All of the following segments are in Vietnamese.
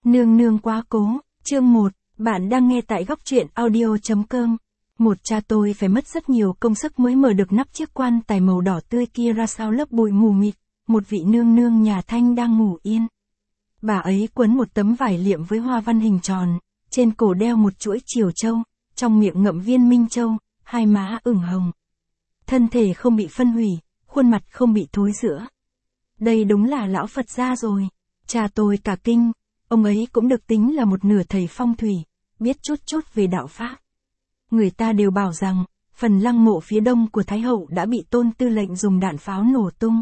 Nương nương quá cố, chương 1, bạn đang nghe tại góc truyện audio.com. Một cha tôi phải mất rất nhiều công sức mới mở được nắp chiếc quan tài màu đỏ tươi kia ra sau lớp bụi mù mịt, một vị nương nương nhà Thanh đang ngủ yên. Bà ấy quấn một tấm vải liệm với hoa văn hình tròn, trên cổ đeo một chuỗi triều châu, trong miệng ngậm viên minh châu, hai má ửng hồng. Thân thể không bị phân hủy, khuôn mặt không bị thối rữa. Đây đúng là lão Phật gia rồi. Cha tôi cả kinh, ông ấy cũng được tính là một nửa thầy phong thủy, biết chút chút về đạo pháp. Người ta đều bảo rằng, phần lăng mộ phía đông của Thái Hậu đã bị Tôn Tư lệnh dùng đạn pháo nổ tung.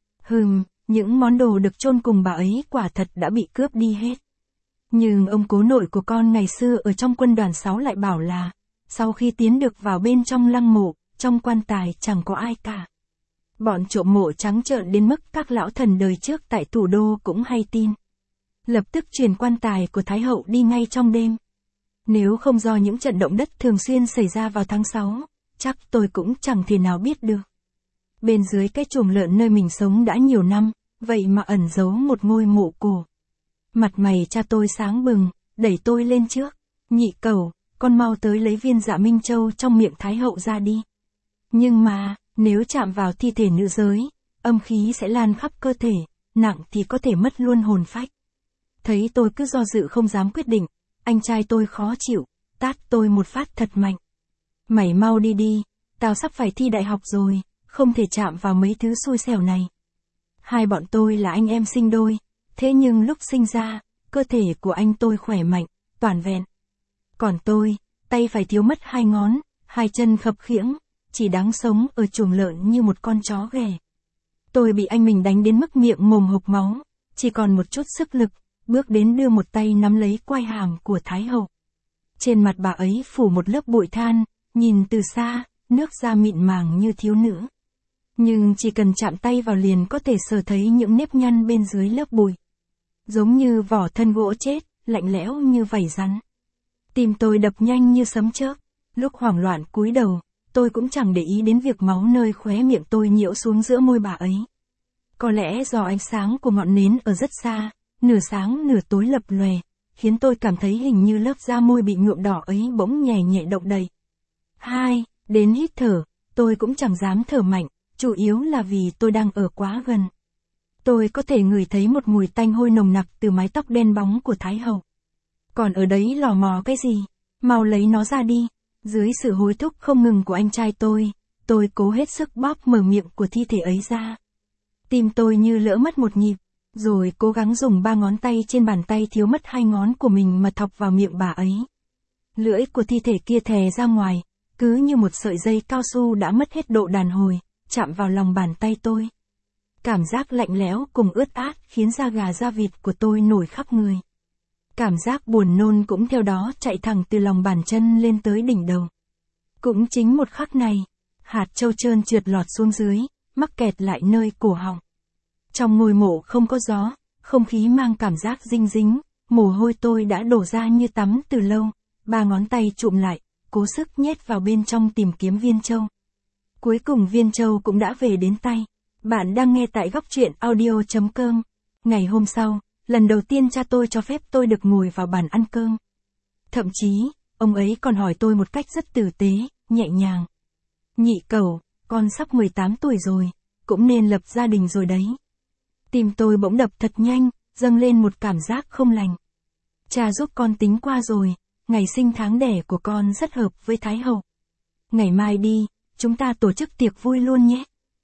Những món đồ được chôn cùng bà ấy quả thật đã bị cướp đi hết. Nhưng ông cố nội của con ngày xưa ở trong quân đoàn 6 lại bảo là, sau khi tiến được vào bên trong lăng mộ, trong quan tài chẳng có ai cả. Bọn trộm mộ trắng trợn đến mức các lão thần đời trước tại thủ đô cũng hay tin. Lập tức chuyển quan tài của Thái Hậu đi ngay trong đêm. Nếu không do những trận động đất thường xuyên xảy ra vào tháng 6, chắc tôi cũng chẳng thể nào biết được. Bên dưới cái chuồng lợn nơi mình sống đã nhiều năm, vậy mà ẩn giấu một ngôi mộ cổ. Mặt mày cha tôi sáng bừng, đẩy tôi lên trước. Nhị cẩu, con mau tới lấy viên dạ minh châu trong miệng Thái Hậu ra đi. Nhưng mà, nếu chạm vào thi thể nữ giới, âm khí sẽ lan khắp cơ thể, nặng thì có thể mất luôn hồn phách. Thấy tôi cứ do dự không dám quyết định, anh trai tôi khó chịu, tát tôi một phát thật mạnh. Mày mau đi đi, tao sắp phải thi đại học rồi, không thể chạm vào mấy thứ xui xẻo này. Hai bọn tôi là anh em sinh đôi, thế nhưng lúc sinh ra, cơ thể của anh tôi khỏe mạnh, toàn vẹn. Còn tôi, tay phải thiếu mất 2 ngón, 2 chân khập khiễng, chỉ đáng sống ở chuồng lợn như một con chó ghẻ. Tôi bị anh mình đánh đến mức miệng mồm hộc máu, chỉ còn một chút sức lực, bước đến đưa một tay nắm lấy quai hàm của Thái Hậu. Trên mặt bà ấy phủ một lớp bụi than, nhìn từ xa, nước da mịn màng như thiếu nữ. Nhưng chỉ cần chạm tay vào liền có thể sờ thấy những nếp nhăn bên dưới lớp bụi. Giống như vỏ thân gỗ chết, lạnh lẽo như vảy rắn. Tim tôi đập nhanh như sấm chớp, lúc hoảng loạn cúi đầu, tôi cũng chẳng để ý đến việc máu nơi khóe miệng tôi nhiễu xuống giữa môi bà ấy. Có lẽ do ánh sáng của ngọn nến ở rất xa, nửa sáng nửa tối lập lòe, khiến tôi cảm thấy hình như lớp da môi bị nhuộm đỏ ấy bỗng nhẹ nhẹ động đậy. Đến hít thở, tôi cũng chẳng dám thở mạnh, chủ yếu là vì tôi đang ở quá gần. Tôi có thể ngửi thấy một mùi tanh hôi nồng nặc từ mái tóc đen bóng của Thái Hậu. Còn ở đấy lò mò cái gì? Mau lấy nó ra đi. Dưới sự hối thúc không ngừng của anh trai tôi cố hết sức bóp mở miệng của thi thể ấy ra. Tim tôi như lỡ mất một nhịp, rồi cố gắng dùng 3 ngón tay trên bàn tay thiếu mất 2 ngón của mình mà thọc vào miệng bà ấy. Lưỡi của thi thể kia thè ra ngoài, cứ như một sợi dây cao su đã mất hết độ đàn hồi, chạm vào lòng bàn tay tôi. Cảm giác lạnh lẽo cùng ướt át khiến da gà da vịt của tôi nổi khắp người. Cảm giác buồn nôn cũng theo đó chạy thẳng từ lòng bàn chân lên tới đỉnh đầu. Cũng chính một khắc này, hạt châu trơn trượt lọt xuống dưới, mắc kẹt lại nơi cổ họng. Trong ngôi mộ không có gió, không khí mang cảm giác dinh dính, mồ hôi tôi đã đổ ra như tắm từ lâu, 3 ngón tay chụm lại, cố sức nhét vào bên trong tìm kiếm viên châu. Cuối cùng viên châu cũng đã về đến tay. Bạn đang nghe tại góc truyện audio.com. Ngày hôm sau, lần đầu tiên cha tôi cho phép tôi được ngồi vào bàn ăn cơm. Thậm chí, ông ấy còn hỏi tôi một cách rất tử tế, nhẹ nhàng. Nhị cẩu, con sắp 18 tuổi rồi, cũng nên lập gia đình rồi đấy. Tim tôi bỗng đập thật nhanh, dâng lên một cảm giác không lành. Cha giúp con tính qua rồi, ngày sinh tháng đẻ của con rất hợp với Thái Hậu. Ngày mai đi, chúng ta tổ chức tiệc vui luôn nhé.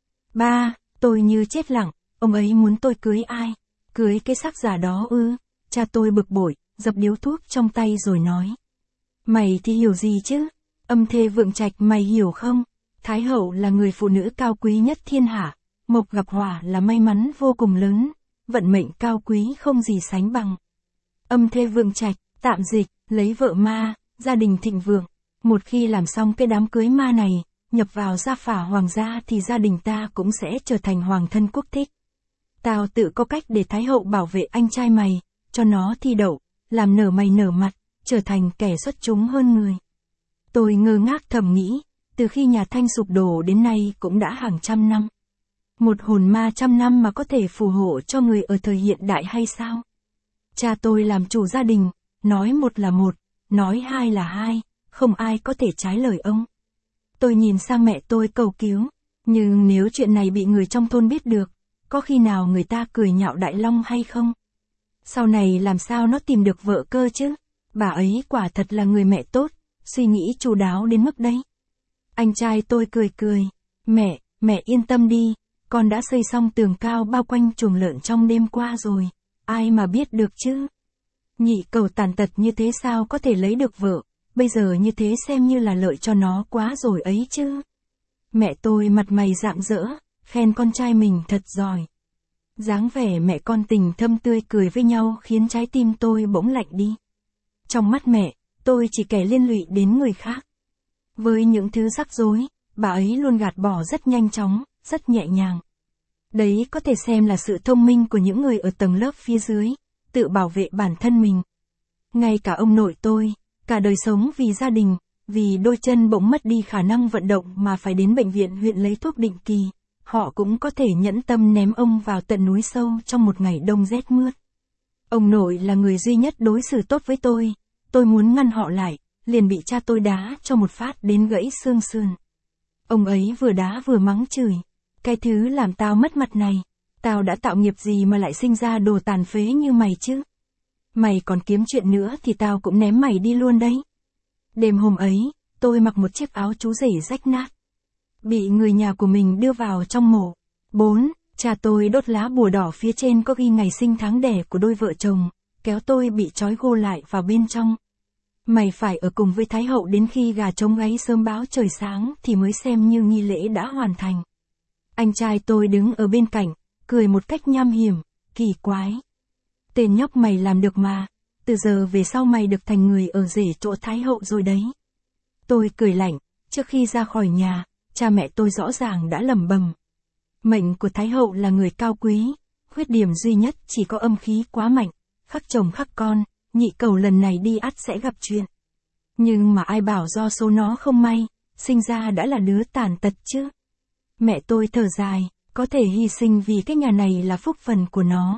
Ba, tôi như chết lặng, ông ấy muốn tôi cưới ai? Cưới cái xác giả đó ư? Cha tôi bực bội, dập điếu thuốc trong tay rồi nói. Mày thì hiểu gì chứ? Âm thê vượng trạch mày hiểu không? Thái Hậu là người phụ nữ cao quý nhất thiên hạ, mộc gặp hỏa là may mắn vô cùng lớn, vận mệnh cao quý không gì sánh bằng. Âm thê vượng trạch, tạm dịch, lấy vợ ma, gia đình thịnh vượng. Một khi làm xong cái đám cưới ma này, nhập vào gia phả hoàng gia thì gia đình ta cũng sẽ trở thành hoàng thân quốc thích. Tao tự có cách để Thái Hậu bảo vệ anh trai mày, cho nó thi đậu, làm nở mày nở mặt, trở thành kẻ xuất chúng hơn người. Tôi ngơ ngác thầm nghĩ, từ khi nhà Thanh sụp đổ đến nay cũng đã hàng trăm năm. Một hồn ma trăm năm mà có thể phù hộ cho người ở thời hiện đại hay sao? Cha tôi làm chủ gia đình, nói một là một, nói hai là hai, không ai có thể trái lời ông. Tôi nhìn sang mẹ tôi cầu cứu, nhưng nếu chuyện này bị người trong thôn biết được, có khi nào người ta cười nhạo Đại Long hay không? Sau này làm sao nó tìm được vợ cơ chứ? Bà ấy quả thật là người mẹ tốt, suy nghĩ chu đáo đến mức đấy. Anh trai tôi cười cười, mẹ yên tâm đi, con đã xây xong tường cao bao quanh chuồng lợn trong đêm qua rồi, ai mà biết được chứ? Nhị cẩu tàn tật như thế sao có thể lấy được vợ, bây giờ như thế xem như là lợi cho nó quá rồi ấy chứ. Mẹ tôi mặt mày rạng rỡ, khen con trai mình thật giỏi. Dáng vẻ mẹ con tình thâm tươi cười với nhau khiến trái tim tôi bỗng lạnh đi. Trong mắt mẹ, tôi chỉ kẻ liên lụy đến người khác. Với những thứ rắc rối, bà ấy luôn gạt bỏ rất nhanh chóng, rất nhẹ nhàng. Đấy có thể xem là sự thông minh của những người ở tầng lớp phía dưới, tự bảo vệ bản thân mình. Ngay cả ông nội tôi, cả đời sống vì gia đình, vì đôi chân bỗng mất đi khả năng vận động mà phải đến bệnh viện huyện lấy thuốc định kỳ, họ cũng có thể nhẫn tâm ném ông vào tận núi sâu trong một ngày đông rét mướt. Ông nội là người duy nhất đối xử tốt với tôi muốn ngăn họ lại, liền bị cha tôi đá cho một phát đến gãy xương sườn. Ông ấy vừa đá vừa mắng chửi, cái thứ làm tao mất mặt này, tao đã tạo nghiệp gì mà lại sinh ra đồ tàn phế như mày chứ? Mày còn kiếm chuyện nữa thì tao cũng ném mày đi luôn đấy. Đêm hôm ấy, tôi mặc một chiếc áo chú rể rách nát, bị người nhà của mình đưa vào trong mộ. 4. Cha tôi đốt lá bùa đỏ phía trên có ghi ngày sinh tháng đẻ của đôi vợ chồng, kéo tôi bị trói gô lại vào bên trong. Mày phải ở cùng với Thái hậu đến khi gà trống gáy sớm báo trời sáng thì mới xem như nghi lễ đã hoàn thành. Anh trai tôi đứng ở bên cạnh, cười một cách nham hiểm, kỳ quái. Tên nhóc mày làm được mà, từ giờ về sau mày được thành người ở rể chỗ Thái hậu rồi đấy. Tôi cười lạnh, trước khi ra khỏi nhà, cha mẹ tôi rõ ràng đã lẩm bẩm. Mệnh của Thái hậu là người cao quý, khuyết điểm duy nhất chỉ có âm khí quá mạnh, khắc chồng khắc con, nhị cẩu lần này đi ắt sẽ gặp chuyện. Nhưng mà ai bảo do số nó không may, sinh ra đã là đứa tàn tật chứ. Mẹ tôi thở dài, có thể hy sinh vì cái nhà này là phúc phần của nó.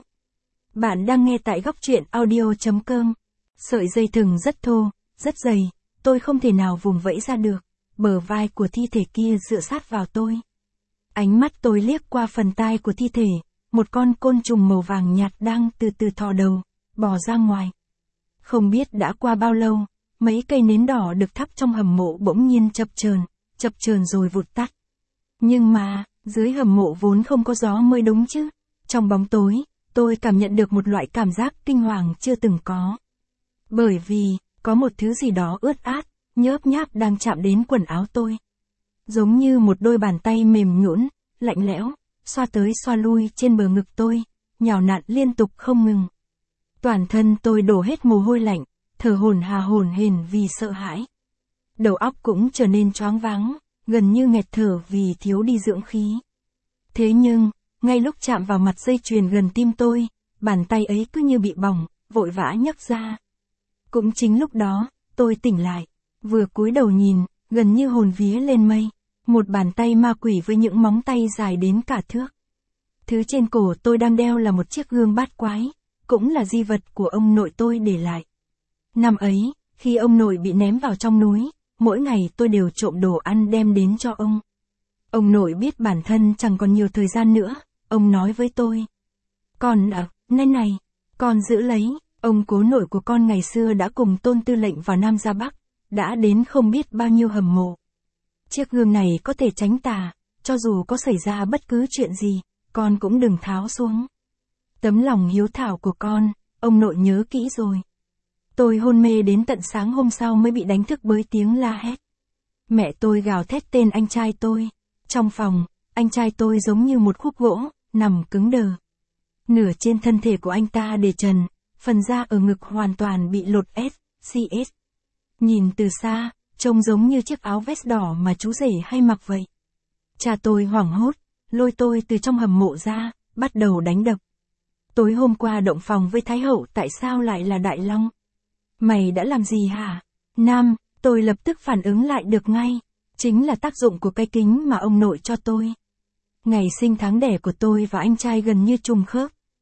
Bạn đang nghe tại góc truyện audio.com. Sợi dây thừng rất thô, rất dày, tôi không thể nào vùng vẫy ra được, bờ vai của thi thể kia dựa sát vào tôi. Ánh mắt tôi liếc qua phần tai của thi thể, một con côn trùng màu vàng nhạt đang từ từ thò đầu, bò ra ngoài. Không biết đã qua bao lâu, mấy cây nến đỏ được thắp trong hầm mộ bỗng nhiên chập chờn rồi vụt tắt. Nhưng mà, dưới hầm mộ vốn không có gió mới đúng chứ. Trong bóng tối, tôi cảm nhận được một loại cảm giác kinh hoàng chưa từng có. Bởi vì, có một thứ gì đó ướt át, nhớp nháp đang chạm đến quần áo tôi. Giống như một đôi bàn tay mềm nhũn, lạnh lẽo, xoa tới xoa lui trên bờ ngực tôi, nhào nặn liên tục không ngừng. Toàn thân tôi đổ hết mồ hôi lạnh, thở hổn hển vì sợ hãi. Đầu óc cũng trở nên choáng váng, gần như nghẹt thở vì thiếu đi dưỡng khí. Thế nhưng, ngay lúc chạm vào mặt dây chuyền gần tim tôi, bàn tay ấy cứ như bị bỏng, vội vã nhấc ra. Cũng chính lúc đó, tôi tỉnh lại, vừa cúi đầu nhìn, gần như hồn vía lên mây, một bàn tay ma quỷ với những móng tay dài đến cả thước. Thứ trên cổ tôi đang đeo là một chiếc gương bát quái, cũng là di vật của ông nội tôi để lại. Năm ấy, khi ông nội bị ném vào trong núi, mỗi ngày tôi đều trộm đồ ăn đem đến cho ông. Ông nội biết bản thân chẳng còn nhiều thời gian nữa, ông nói với tôi. Con này, con giữ lấy, ông cố nội của con ngày xưa đã cùng Tôn Tư lệnh vào Nam ra Bắc, đã đến không biết bao nhiêu hầm mộ. Chiếc gương này có thể tránh tà, cho dù có xảy ra bất cứ chuyện gì, con cũng đừng tháo xuống. Tấm lòng hiếu thảo của con, ông nội nhớ kỹ rồi. Tôi hôn mê đến tận sáng hôm sau mới bị đánh thức bởi tiếng la hét. Mẹ tôi gào thét tên anh trai tôi. Trong phòng, anh trai tôi giống như một khúc gỗ, nằm cứng đờ. Nửa trên thân thể của anh ta để trần, phần da ở ngực hoàn toàn bị lột SCS. Nhìn từ xa, trông giống như chiếc áo vest đỏ mà chú rể hay mặc vậy. Cha tôi hoảng hốt, lôi tôi từ trong hầm mộ ra, bắt đầu đánh đập. Tối hôm qua động phòng với Thái hậu tại sao lại là Đại Long? Mày đã làm gì hả? Nam, tôi lập tức phản ứng lại được ngay. Chính là tác dụng của cái kính mà ông nội cho tôi. Ngày sinh tháng đẻ của tôi và anh trai gần như trùng khớp,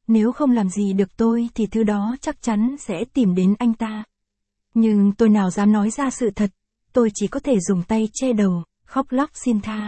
nếu không làm gì được tôi thì thứ đó chắc chắn sẽ tìm đến anh ta. Nhưng tôi nào dám nói ra sự thật, tôi chỉ có thể dùng tay che đầu, khóc lóc xin tha.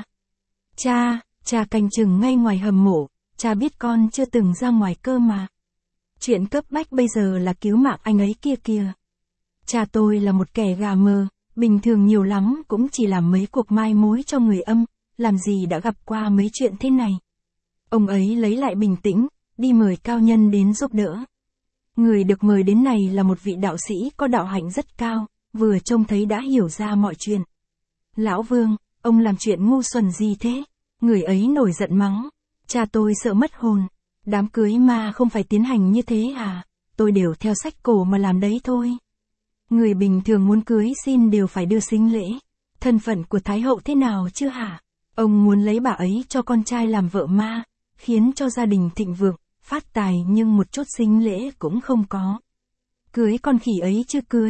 Cha canh chừng ngay ngoài hầm mộ, cha biết con chưa từng ra ngoài cơ mà. Chuyện cấp bách bây giờ là cứu mạng anh ấy kia kìa. Cha tôi là một kẻ gà mờ, bình thường nhiều lắm cũng chỉ làm mấy cuộc mai mối cho người âm, làm gì đã gặp qua mấy chuyện thế này. Ông ấy lấy lại bình tĩnh, đi mời cao nhân đến giúp đỡ. Người được mời đến này là một vị đạo sĩ có đạo hạnh rất cao, vừa trông thấy đã hiểu ra mọi chuyện. Lão Vương, ông làm chuyện ngu xuẩn gì thế? Người ấy nổi giận mắng. Cha tôi sợ mất hồn. Đám cưới mà không phải tiến hành như thế à? Tôi đều theo sách cổ mà làm đấy thôi. Người bình thường muốn cưới xin đều phải đưa sính lễ. Thân phận của Thái hậu thế nào chứ hả? Ông muốn lấy bà ấy cho con trai làm vợ ma, khiến cho gia đình thịnh vượng, phát tài nhưng một chút sính lễ cũng không có. Cưới con khỉ ấy chưa cưới.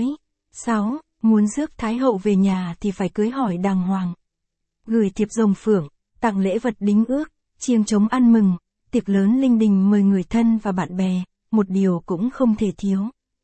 6. Muốn rước Thái hậu về nhà thì phải cưới hỏi đàng hoàng. Gửi thiệp rồng phượng, tặng lễ vật đính ước, chiêng trống ăn mừng, tiệc lớn linh đình mời người thân và bạn bè, một điều cũng không thể thiếu.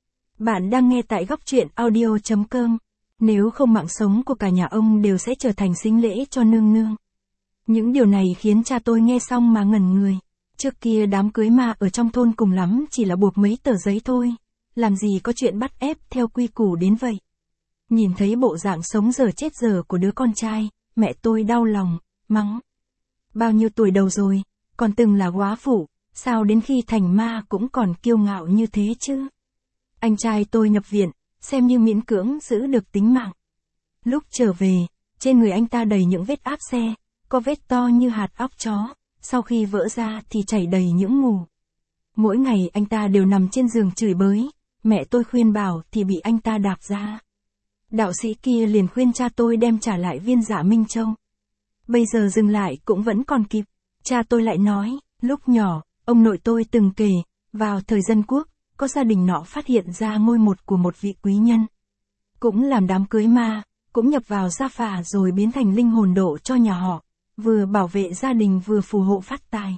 Bạn đang nghe tại góc truyện audio.com. Nếu không mạng sống của cả nhà ông đều sẽ trở thành sính lễ cho nương nương. Những điều này khiến cha tôi nghe xong mà ngẩn người. Trước kia đám cưới ma ở trong thôn cùng lắm chỉ là buộc mấy tờ giấy thôi. Làm gì có chuyện bắt ép theo quy củ đến vậy. Nhìn thấy bộ dạng sống giờ chết giờ của đứa con trai, mẹ tôi đau lòng, mắng. Bao nhiêu tuổi đầu rồi, còn từng là góa phụ, sao đến khi thành ma cũng còn kiêu ngạo như thế chứ? Anh trai tôi nhập viện, xem như miễn cưỡng giữ được tính mạng. Lúc trở về, trên người anh ta đầy những vết áp xe, có vết to như hạt óc chó, sau khi vỡ ra thì chảy đầy những mù. Mỗi ngày anh ta đều nằm trên giường chửi bới, mẹ tôi khuyên bảo thì bị anh ta đạp ra. Đạo sĩ kia liền khuyên cha tôi đem trả lại viên Dạ Minh Châu. Bây giờ dừng lại cũng vẫn còn kịp. Cha tôi lại nói, lúc nhỏ, ông nội tôi từng kể, vào thời dân quốc, có gia đình nọ phát hiện ra ngôi mộ của một vị quý nhân. Cũng làm đám cưới ma, cũng nhập vào gia phả rồi biến thành linh hồn độ cho nhà họ, vừa bảo vệ gia đình vừa phù hộ phát tài.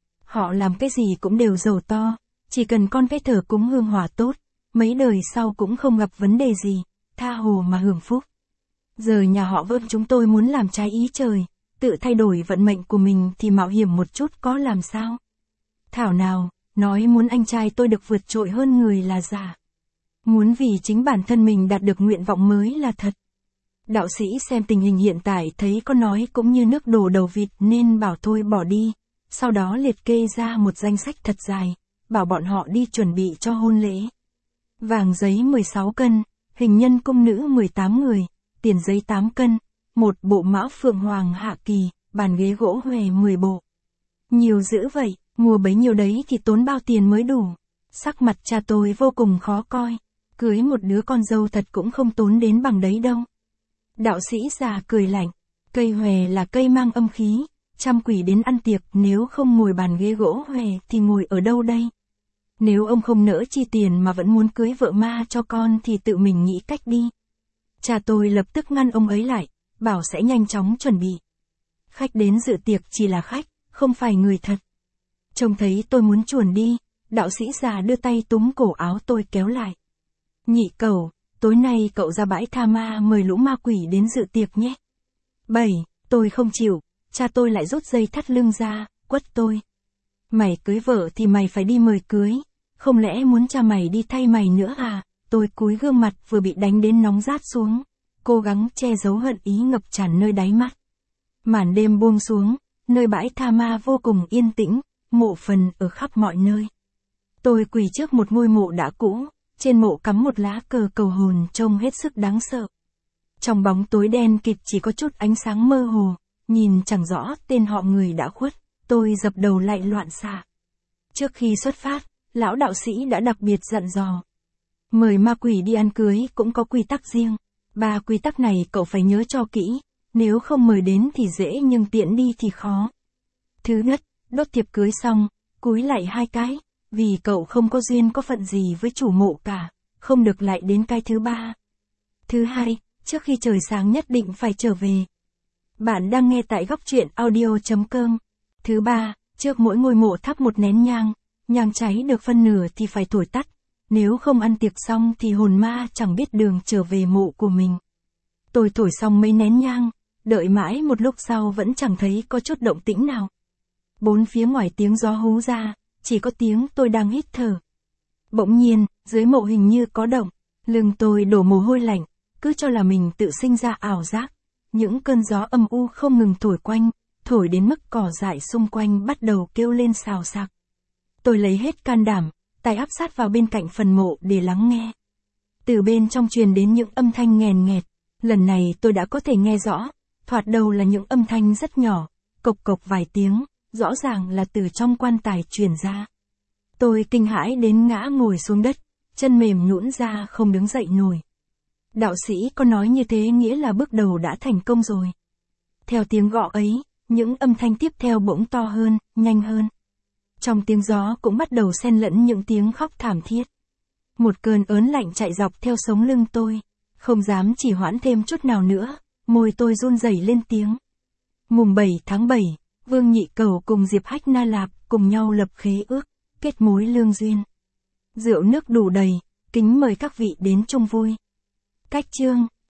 Họ làm cái gì cũng đều giàu to, chỉ cần con cái thờ cúng hương hỏa tốt, mấy đời sau cũng không gặp vấn đề gì, tha hồ mà hưởng phúc. Giờ nhà họ Vương chúng tôi muốn làm trái ý trời, tự thay đổi vận mệnh của mình thì mạo hiểm một chút có làm sao? Thảo nào, nói muốn anh trai tôi được vượt trội hơn người là giả. Muốn vì chính bản thân mình đạt được nguyện vọng mới là thật. Đạo sĩ xem tình hình hiện tại thấy có nói cũng như nước đổ đầu vịt nên bảo thôi bỏ đi, sau đó liệt kê ra một danh sách thật dài, bảo bọn họ đi chuẩn bị cho hôn lễ. Vàng giấy 16 cân, hình nhân cung nữ 18 người, tiền giấy 8 cân, một bộ mão phượng hoàng hạ kỳ, bàn ghế gỗ huề 10 bộ. Nhiều dữ vậy, mua bấy nhiêu đấy thì tốn bao tiền mới đủ. Sắc mặt cha tôi vô cùng khó coi, cưới một đứa con dâu thật cũng không tốn đến bằng đấy đâu. Đạo sĩ già cười lạnh, cây huề là cây mang âm khí, trăm quỷ đến ăn tiệc nếu không ngồi bàn ghế gỗ huề thì ngồi ở đâu đây? Nếu ông không nỡ chi tiền mà vẫn muốn cưới vợ ma cho con thì tự mình nghĩ cách đi. Cha tôi lập tức ngăn ông ấy lại, bảo sẽ nhanh chóng chuẩn bị. Khách đến dự tiệc chỉ là khách, không phải người thật. Trông thấy tôi muốn chuồn đi, đạo sĩ già đưa tay túm cổ áo tôi kéo lại. Nhị cẩu, tối nay cậu ra bãi tha ma mời lũ ma quỷ đến dự tiệc nhé. 7. Tôi không chịu, cha tôi lại rút dây thắt lưng ra, quất tôi. Mày cưới vợ thì mày phải đi mời cưới, không lẽ muốn cha mày đi thay mày nữa à? Tôi cúi gương mặt vừa bị đánh đến nóng rát xuống, cố gắng che giấu hận ý ngập tràn nơi đáy mắt. Màn đêm buông xuống, nơi bãi tha ma vô cùng yên tĩnh, mộ phần ở khắp mọi nơi. Tôi quỳ trước một ngôi mộ đã cũ, trên mộ cắm một lá cờ cầu hồn trông hết sức đáng sợ. Trong bóng tối đen kịt chỉ có chút ánh sáng mơ hồ, nhìn chẳng rõ tên họ người đã khuất, tôi dập đầu lại loạn xạ. Trước khi xuất phát, lão đạo sĩ đã đặc biệt dặn dò. Mời ma quỷ đi ăn cưới cũng có quy tắc riêng. 3 quy tắc này cậu phải nhớ cho kỹ, nếu không mời đến thì dễ nhưng tiện đi thì khó. Thứ nhất, đốt thiệp cưới xong, cúi lại 2 cái, vì cậu không có duyên có phận gì với chủ mộ cả, không được lại đến cái thứ 3. Thứ hai, trước khi trời sáng nhất định phải trở về. Bạn đang nghe tại góc truyện audio.com. Thứ 3, trước mỗi ngôi mộ thắp một nén nhang, nhang cháy được phân nửa thì phải thổi tắt, nếu không ăn tiệc xong thì hồn ma chẳng biết đường trở về mộ của mình. Tôi thổi xong mấy nén nhang, đợi mãi một lúc sau vẫn chẳng thấy có chút động tĩnh nào. Bốn phía ngoài tiếng gió hú ra, chỉ có tiếng tôi đang hít thở. Bỗng nhiên, dưới mộ hình như có động, lưng tôi đổ mồ hôi lạnh, cứ cho là mình tự sinh ra ảo giác. Những cơn gió âm u không ngừng thổi quanh, thổi đến mức cỏ dại xung quanh bắt đầu kêu lên xào xạc. Tôi lấy hết can đảm, tay áp sát vào bên cạnh phần mộ để lắng nghe. Từ bên trong truyền đến những âm thanh nghèn nghẹt, lần này tôi đã có thể nghe rõ, thoạt đầu là những âm thanh rất nhỏ, cộc cộc vài tiếng, rõ ràng là từ trong quan tài truyền ra. Tôi kinh hãi đến ngã ngồi xuống đất, chân mềm nhũn ra không đứng dậy nổi. Đạo sĩ có nói như thế nghĩa là bước đầu đã thành công rồi. Theo tiếng gõ ấy, những âm thanh tiếp theo bỗng to hơn, nhanh hơn. Trong tiếng gió cũng bắt đầu xen lẫn những tiếng khóc thảm thiết. Một cơn ớn lạnh chạy dọc theo sống lưng tôi, không dám trì hoãn thêm chút nào nữa, môi tôi run rẩy lên tiếng. Mùng 7 tháng 7, Vương Nhị Cầu cùng Diệp Hách Na Lạp cùng nhau lập khế ước, kết mối lương duyên. Rượu nước đủ đầy, kính mời các vị đến chung vui. Cách chương